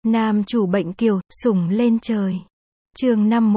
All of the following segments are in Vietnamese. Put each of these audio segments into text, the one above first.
Nam chủ bệnh kiều, sủng lên trời. Chương 5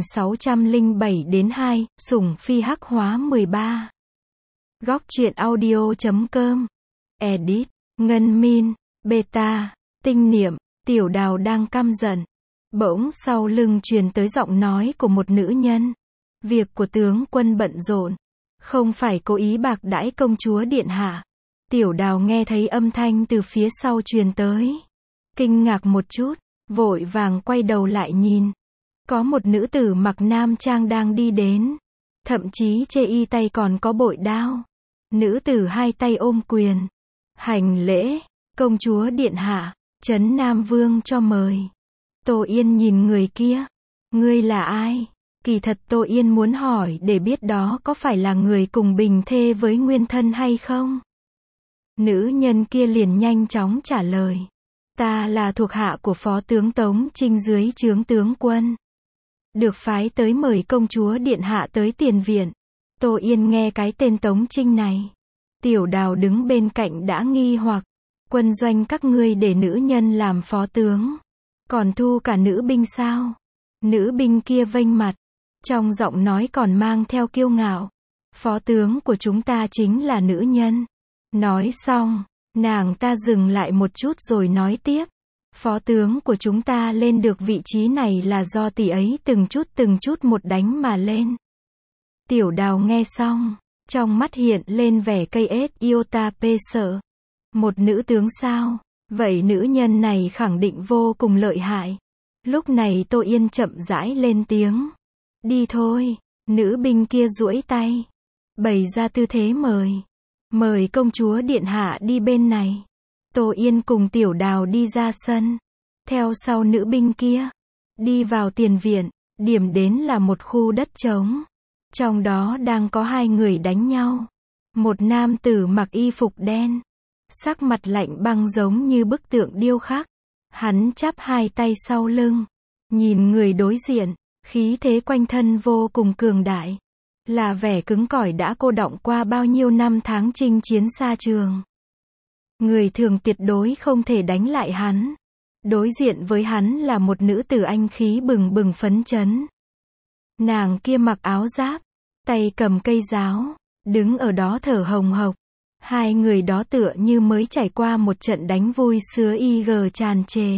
1607 đến 2, sủng phi hắc hóa 13. Góc truyện audio.com. Edit, Ngân Min, Beta, Tinh Niệm, Tiểu Đào đang căm giận. Bỗng sau lưng truyền tới giọng nói của một nữ nhân. Việc của tướng quân bận rộn, không phải cố ý bạc đãi công chúa điện hạ. Tiểu Đào nghe thấy âm thanh từ phía sau truyền tới. Kinh ngạc một chút, vội vàng quay đầu lại nhìn. Có một nữ tử mặc nam trang đang đi đến. Thậm chí chê y tay còn có bội đao. Nữ tử hai tay ôm quyền. Hành lễ, công chúa điện hạ, Trấn Nam Vương cho mời. Tô Yên nhìn người kia. Ngươi là ai? Kỳ thật Tô Yên muốn hỏi để biết đó có phải là người cùng bình thê với nguyên thân hay không? Nữ nhân kia liền nhanh chóng trả lời. Ta là thuộc hạ của Phó tướng Tống Trinh dưới trướng tướng quân. Được phái tới mời công chúa điện hạ tới tiền viện. Tô Yên nghe cái tên Tống Trinh này. Tiểu Đào đứng bên cạnh đã nghi hoặc. Quân doanh các ngươi để nữ nhân làm phó tướng. Còn thu cả nữ binh sao? Nữ binh kia vênh mặt. Trong giọng nói còn mang theo kiêu ngạo. Phó tướng của chúng ta chính là nữ nhân. Nói xong, nàng ta dừng lại một chút rồi nói tiếp. Phó tướng của chúng ta lên được vị trí này là do tỷ ấy từng chút một đánh mà lên. Tiểu Đào nghe xong, trong mắt hiện lên vẻ cây ết iota pê sợ. Một nữ tướng sao? Vậy nữ nhân này khẳng định vô cùng lợi hại. Lúc này Tô Yên chậm rãi lên tiếng. Đi thôi, nữ binh kia duỗi tay. Bày ra tư thế mời. Mời công chúa điện hạ đi bên này. Tô Yên cùng Tiểu Đào đi ra sân. Theo sau nữ binh kia. Đi vào tiền viện. Điểm đến là một khu đất trống. Trong đó đang có hai người đánh nhau. Một nam tử mặc y phục đen. Sắc mặt lạnh băng giống như bức tượng điêu khắc. Hắn chắp hai tay sau lưng. Nhìn người đối diện. Khí thế quanh thân vô cùng cường đại. Là vẻ cứng cỏi đã cô đọng qua bao nhiêu năm tháng chinh chiến xa trường. Người thường tuyệt đối không thể đánh lại hắn. Đối diện với hắn là một nữ tử anh khí bừng bừng phấn chấn. Nàng kia mặc áo giáp, tay cầm cây giáo, đứng ở đó thở hồng hộc. Hai người đó tựa như mới trải qua một trận đánh vui sứa y gờ tràn trề.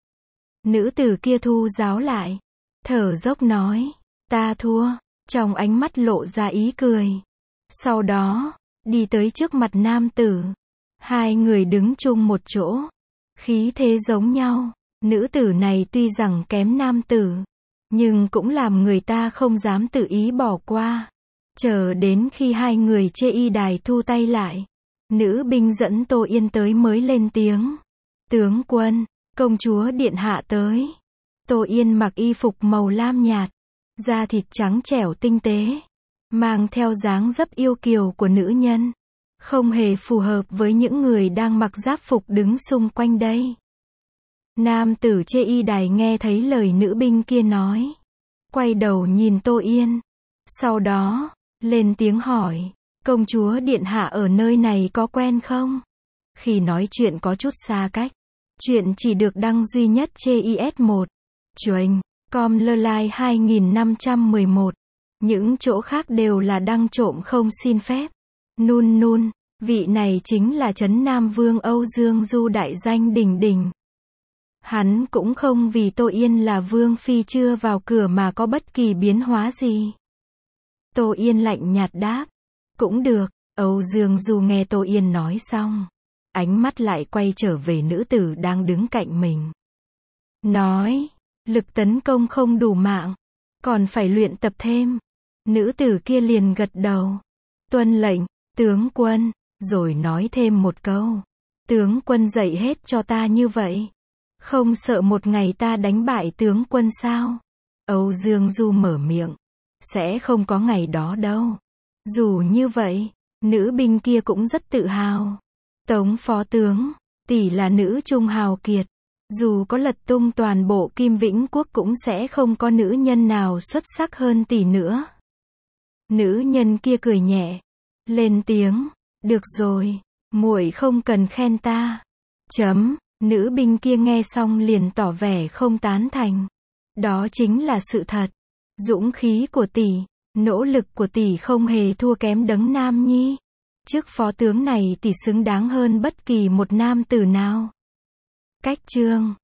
Nữ tử kia thu giáo lại, thở dốc nói, ta thua, trong ánh mắt lộ ra ý cười. Sau đó, đi tới trước mặt nam tử. Hai người đứng chung một chỗ. Khí thế giống nhau. Nữ tử này tuy rằng kém nam tử, nhưng cũng làm người ta không dám tự ý bỏ qua. Chờ đến khi hai người chê y đài thu tay lại. Nữ binh dẫn Tô Yên tới mới lên tiếng. Tướng quân, công chúa điện hạ tới. Tô Yên mặc y phục màu lam nhạt. Da thịt trắng trẻo tinh tế. Mang theo dáng dấp yêu kiều của nữ nhân. Không hề phù hợp với những người đang mặc giáp phục đứng xung quanh đây. Nam tử chê y đài nghe thấy lời nữ binh kia nói. Quay đầu nhìn Tô Yên. Sau đó, lên tiếng hỏi. Công chúa điện hạ ở nơi này có quen không? Khi nói chuyện có chút xa cách. Chuyện chỉ được đăng duy nhất trên IS1. Chuềnh, com lơ lai 2511. Những chỗ khác đều là đăng trộm không xin phép. Nun, vị này chính là Trấn Nam Vương Âu Dương Du đại danh đỉnh đỉnh. Hắn cũng không vì Tô Yên là Vương Phi chưa vào cửa mà có bất kỳ biến hóa gì. Tô Yên lạnh nhạt đáp. Cũng được, Âu Dương Du nghe Tô Yên nói xong. Ánh mắt lại quay trở về nữ tử đang đứng cạnh mình. Nói, lực tấn công không đủ mạng. Còn phải luyện tập thêm. Nữ tử kia liền gật đầu. Tuân lệnh, tướng quân, rồi nói thêm một câu. Tướng quân dạy hết cho ta như vậy. Không sợ một ngày ta đánh bại tướng quân sao? Âu Dương Du mở miệng. Sẽ không có ngày đó đâu. Dù như vậy, nữ binh kia cũng rất tự hào. Tống phó tướng, tỷ là nữ trung hào kiệt. Dù có lật tung toàn bộ Kim Vĩnh Quốc cũng sẽ không có nữ nhân nào xuất sắc hơn tỷ nữa. Nữ nhân kia cười nhẹ. Lên tiếng. Được rồi, muội không cần khen ta. Nữ binh kia nghe xong liền tỏ vẻ không tán thành. Đó chính là sự thật. Dũng khí của tỷ, nỗ lực của tỷ không hề thua kém Đấng Nam Nhi. Chức phó tướng này tỷ xứng đáng hơn bất kỳ một nam tử nào. Cách chương